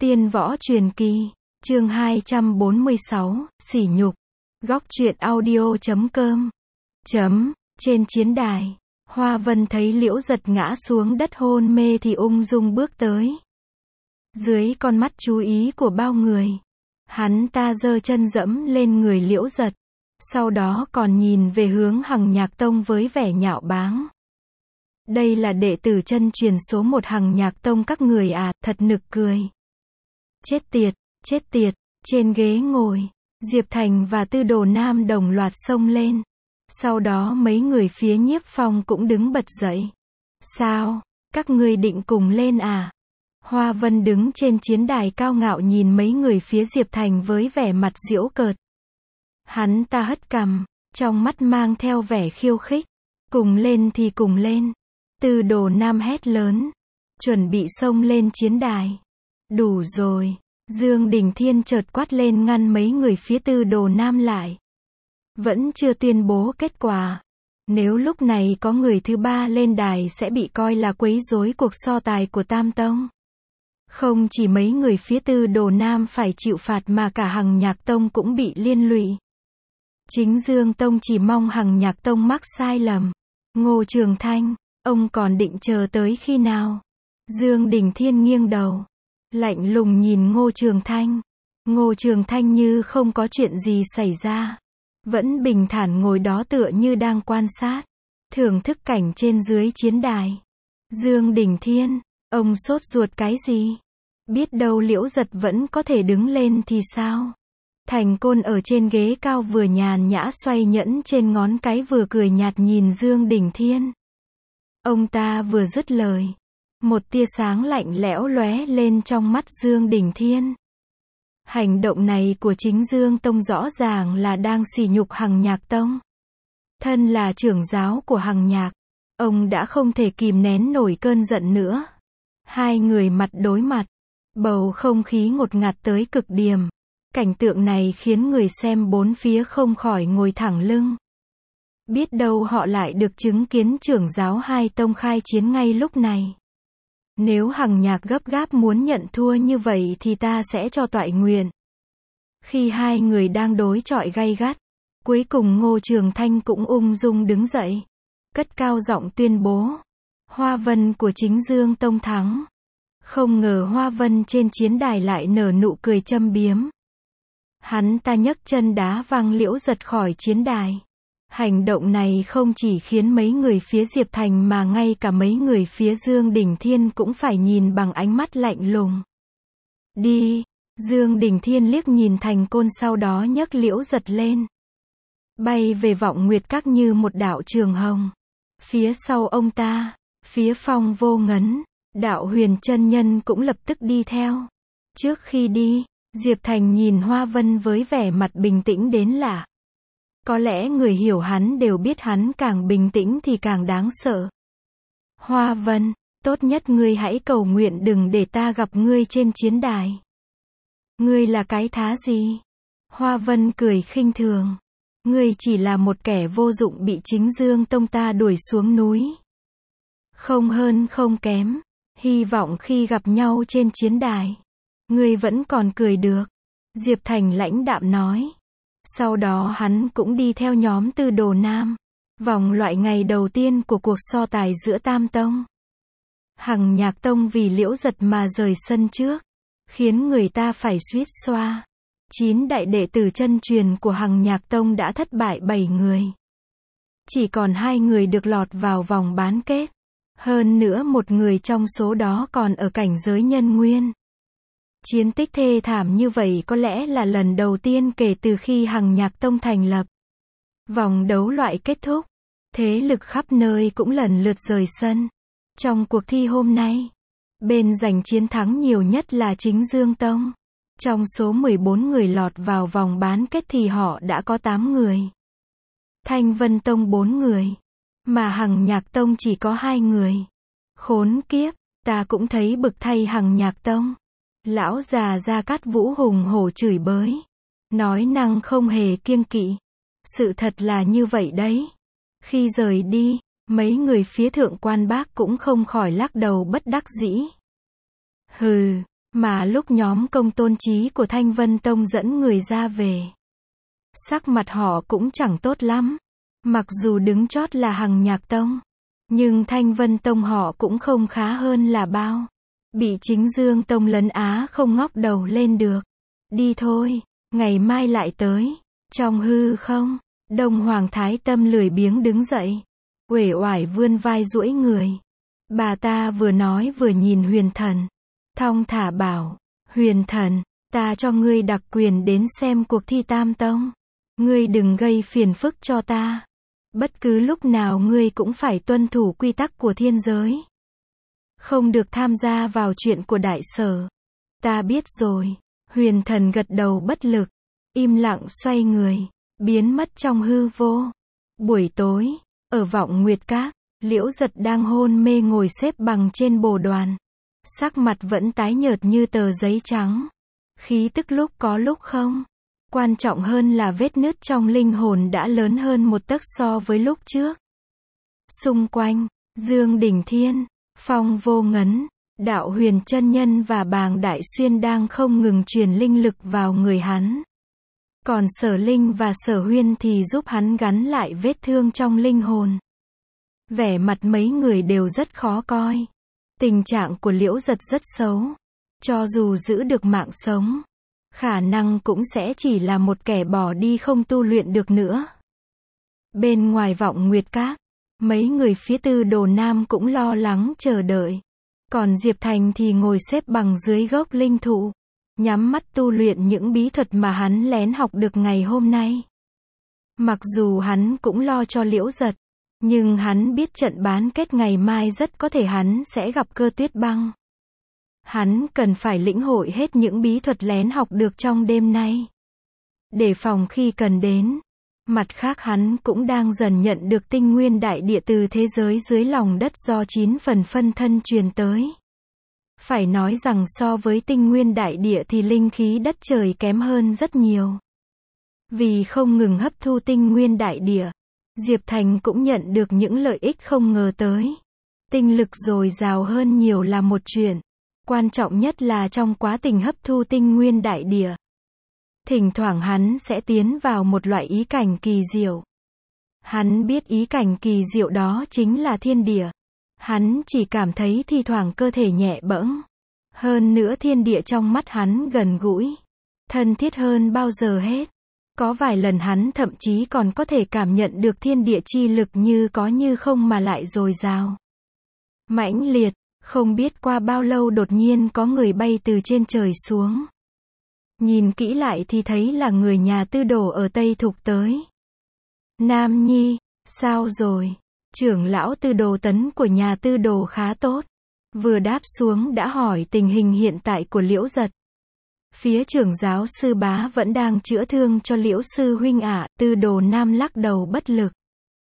Tiên võ truyền kỳ, chương 246, sỉ nhục. Góc truyện audio.com. Trên chiến đài, Hoa Vân thấy Liễu Giật ngã xuống đất hôn mê thì ung dung bước tới. Dưới con mắt chú ý của bao người, hắn ta giơ chân dẫm lên người Liễu Giật, sau đó còn nhìn về hướng Hằng Nhạc Tông với vẻ nhạo báng. Đây là đệ tử chân truyền số 1 Hằng Nhạc Tông các người à, thật nực cười. Chết tiệt, trên ghế ngồi, Diệp Thành và Tư Đồ Nam đồng loạt xông lên. Sau đó mấy người phía Nhiếp Phong cũng đứng bật dậy. Sao, các ngươi định cùng lên à? Hoa Vân đứng trên chiến đài cao ngạo nhìn mấy người phía Diệp Thành với vẻ mặt giễu cợt. Hắn ta hất cằm, trong mắt mang theo vẻ khiêu khích. Cùng lên thì cùng lên. Tư Đồ Nam hét lớn, chuẩn bị xông lên chiến đài. Đủ rồi. Dương Đình Thiên chợt quát lên ngăn mấy người phía Tư Đồ Nam lại. Vẫn chưa tuyên bố kết quả. Nếu lúc này có người thứ ba lên đài sẽ bị coi là quấy rối cuộc so tài của Tam Tông. Không chỉ mấy người phía Tư Đồ Nam phải chịu phạt mà cả Hằng Nhạc Tông cũng bị liên lụy. Chính Dương Tông chỉ mong Hằng Nhạc Tông mắc sai lầm. Ngô Trường Thanh, ông còn định chờ tới khi nào? Dương Đình Thiên nghiêng đầu, lạnh lùng nhìn Ngô Trường Thanh. Ngô Trường Thanh như không có chuyện gì xảy ra, vẫn bình thản ngồi đó tựa như đang quan sát, thưởng thức cảnh trên dưới chiến đài. Dương Đình Thiên, ông sốt ruột cái gì? Biết đâu Liễu Giật vẫn có thể đứng lên thì sao? Thành Côn ở trên ghế cao vừa nhàn nhã xoay nhẫn trên ngón cái vừa cười nhạt nhìn Dương Đình Thiên. Ông ta vừa dứt lời, một tia sáng lạnh lẽo lóe lên trong mắt Dương Đình Thiên. Hành động này của chính Dương Tông rõ ràng là đang sỉ nhục Hằng Nhạc Tông. Thân là trưởng giáo của Hằng Nhạc, ông đã không thể kìm nén nổi cơn giận nữa. Hai người mặt đối mặt, bầu không khí ngột ngạt tới cực điểm. Cảnh tượng này khiến người xem bốn phía không khỏi ngồi thẳng lưng. Biết đâu họ lại được chứng kiến trưởng giáo hai tông khai chiến ngay lúc này. Nếu Hằng Nhạc gấp gáp muốn nhận thua như vậy thì ta sẽ cho toại nguyện. Khi hai người đang đối chọi gay gắt, cuối cùng Ngô Trường Thanh cũng ung dung đứng dậy, cất cao giọng tuyên bố, Hoa Vân của chính Dương Tông thắng. Không ngờ Hoa Vân trên chiến đài lại nở nụ cười châm biếm. Hắn ta nhấc chân đá văng Liễu Giật khỏi chiến đài. Hành động này không chỉ khiến mấy người phía Diệp Thành mà ngay cả mấy người phía Dương Đình Thiên cũng phải nhìn bằng ánh mắt lạnh lùng. Đi! Dương Đình Thiên liếc nhìn Thành Côn sau đó nhấc Liễu Giật lên. Bay về Vọng Nguyệt Các như một đạo trường hồng. Phía sau ông ta, phía Phong Vô Ngấn, Đạo Huyền chân nhân cũng lập tức đi theo. Trước khi đi, Diệp Thành nhìn Hoa Vân với vẻ mặt bình tĩnh đến lạ. Có lẽ người hiểu hắn đều biết hắn càng bình tĩnh thì càng đáng sợ. Hoa Vân, tốt nhất ngươi hãy cầu nguyện đừng để ta gặp ngươi trên chiến đài. Ngươi là cái thá gì? Hoa Vân cười khinh thường. Ngươi chỉ là một kẻ vô dụng bị chính Dương Tông ta đuổi xuống núi. Không hơn không kém. Hy vọng khi gặp nhau trên chiến đài, ngươi vẫn còn cười được. Diệp Thành lãnh đạm nói. Sau đó hắn cũng đi theo nhóm Tư Đồ Nam. Vòng loại ngày đầu tiên của cuộc so tài giữa Tam Tông. Hằng Nhạc Tông vì Liễu Giật mà rời sân trước, khiến người ta phải suýt xoa. 9 đại đệ tử chân truyền của Hằng Nhạc Tông đã thất bại 7 người. Chỉ còn 2 người được lọt vào vòng bán kết. Hơn nữa một người trong số đó còn ở cảnh giới nhân nguyên. Chiến tích thê thảm như vậy có lẽ là lần đầu tiên kể từ khi Hằng Nhạc Tông thành lập. Vòng đấu loại kết thúc, thế lực khắp nơi cũng lần lượt rời sân. Trong cuộc thi hôm nay, bên giành chiến thắng nhiều nhất là chính Dương Tông. Trong số 14 người lọt vào vòng bán kết thì họ đã có 8 người. Thanh Vân Tông 4 người, mà Hằng Nhạc Tông chỉ có 2 người. Khốn kiếp, ta cũng thấy bực thay Hằng Nhạc Tông. Lão già Gia Cát Vũ hùng hổ chửi bới, nói năng không hề kiêng kỵ. Sự thật là như vậy đấy. Khi rời đi, mấy người phía Thượng Quan Bác cũng không khỏi lắc đầu bất đắc dĩ. Hừ, Mà lúc nhóm công tôn trí của Thanh Vân Tông dẫn người ra về, sắc mặt họ cũng chẳng tốt lắm. Mặc dù đứng chót là Hằng Nhạc Tông, nhưng Thanh Vân Tông họ cũng không khá hơn là bao. Bị Chính Dương Tông lấn á không ngóc đầu lên được. Đi thôi, ngày mai lại tới. Trong hư không, Đông Hoàng Thái Tâm lười biếng đứng dậy, uể oải vươn vai duỗi người. Bà ta vừa nói vừa nhìn Huyền Thần, thong thả bảo, Huyền Thần, ta cho ngươi đặc quyền đến xem cuộc thi Tam Tông. Ngươi đừng gây phiền phức cho ta. Bất cứ lúc nào ngươi cũng phải tuân thủ quy tắc của thiên giới. Không được tham gia vào chuyện của đại sở. Ta biết rồi. Huyền Thần gật đầu bất lực, im lặng xoay người, biến mất trong hư vô. Buổi tối, ở Vọng Nguyệt Các, Liễu Giật đang hôn mê ngồi xếp bằng trên bồ đoàn. Sắc mặt vẫn tái nhợt như tờ giấy trắng. Khí tức lúc có lúc không. Quan trọng hơn là vết nứt trong linh hồn đã lớn hơn một tấc so với lúc trước. Xung quanh, Dương Đỉnh Thiên, Phong Vô Ngấn, Đạo Huyền Chân Nhân và Bàng Đại Xuyên đang không ngừng truyền linh lực vào người hắn. Còn Sở Linh và Sở Huyên thì giúp hắn gắn lại vết thương trong linh hồn. Vẻ mặt mấy người đều rất khó coi. Tình trạng của Liễu Giật rất xấu. Cho dù giữ được mạng sống, khả năng cũng sẽ chỉ là một kẻ bỏ đi không tu luyện được nữa. Bên ngoài Vọng Nguyệt Các, mấy người phía Tư Đồ Nam cũng lo lắng chờ đợi. Còn Diệp Thành thì ngồi xếp bằng dưới gốc linh thụ, nhắm mắt tu luyện những bí thuật mà hắn lén học được ngày hôm nay. Mặc dù hắn cũng lo cho Liễu Giật, nhưng hắn biết trận bán kết ngày mai rất có thể hắn sẽ gặp Cơ Tuyết Băng. Hắn cần phải lĩnh hội hết những bí thuật lén học được trong đêm nay, để phòng khi cần đến. Mặt khác hắn cũng đang dần nhận được tinh nguyên đại địa từ thế giới dưới lòng đất do 9 phần phân thân truyền tới. Phải nói rằng so với tinh nguyên đại địa thì linh khí đất trời kém hơn rất nhiều. Vì không ngừng hấp thu tinh nguyên đại địa, Diệp Thành cũng nhận được những lợi ích không ngờ tới. Tinh lực dồi dào hơn nhiều là một chuyện. Quan trọng nhất là trong quá trình hấp thu tinh nguyên đại địa, thỉnh thoảng hắn sẽ tiến vào một loại ý cảnh kỳ diệu. Hắn biết ý cảnh kỳ diệu đó chính là thiên địa. Hắn chỉ cảm thấy thi thoảng cơ thể nhẹ bẫng. Hơn nữa thiên địa trong mắt hắn gần gũi, thân thiết hơn bao giờ hết. Có vài lần hắn thậm chí còn có thể cảm nhận được thiên địa chi lực như có như không mà lại dồi dào, mãnh liệt. Không biết qua bao lâu đột nhiên có người bay từ trên trời xuống. Nhìn kỹ lại thì thấy là người nhà Tư Đồ ở Tây Thục tới. Nam Nhi, sao rồi? Trưởng lão Tư Đồ Tấn của nhà Tư Đồ khá tốt. Vừa đáp xuống đã hỏi tình hình hiện tại của Liễu Giật. Phía trưởng giáo sư bá vẫn đang chữa thương cho Liễu sư huynh ạ. Tư Đồ Nam lắc đầu bất lực.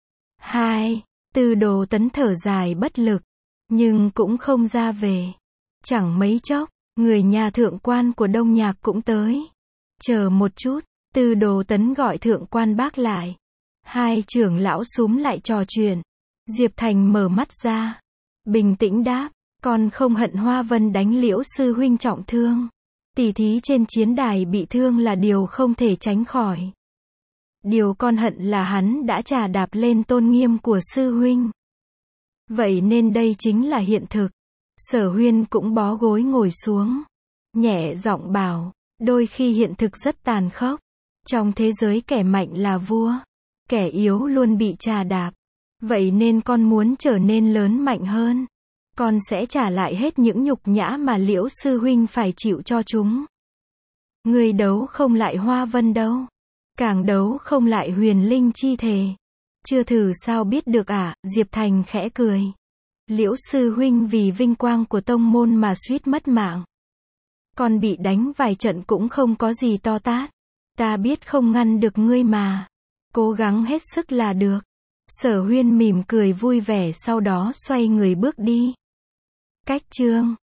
Tư Đồ Tấn thở dài bất lực, nhưng cũng không ra về. Chẳng mấy chốc, người nhà thượng quan của Đông Nhạc cũng tới. Chờ một chút, Tư Đồ Tấn gọi thượng quan bác lại. Hai trưởng lão xúm lại trò chuyện. Diệp Thành mở mắt ra, bình tĩnh đáp, con không hận Hoa Vân đánh Liễu sư huynh trọng thương. Tỷ thí trên chiến đài bị thương là điều không thể tránh khỏi. Điều con hận là hắn đã trà đạp lên tôn nghiêm của sư huynh. Vậy nên đây chính là hiện thực. Sở Huyên cũng bó gối ngồi xuống, nhẹ giọng bảo, đôi khi hiện thực rất tàn khốc. Trong thế giới kẻ mạnh là vua, kẻ yếu luôn bị trà đạp. Vậy nên con muốn trở nên lớn mạnh hơn. Con sẽ trả lại hết những nhục nhã mà Liễu sư huynh phải chịu cho chúng. Người đấu không lại Hoa Vân đâu. Càng đấu không lại Huyền Linh chi thể. Chưa thử sao biết được ạ, Diệp Thành khẽ cười. Liễu sư huynh vì vinh quang của tông môn mà suýt mất mạng. Con bị đánh vài trận cũng không có gì to tát. Ta biết không ngăn được ngươi mà. Cố gắng hết sức là được. Sở Huyên mỉm cười vui vẻ sau đó xoay người bước đi. Cách chương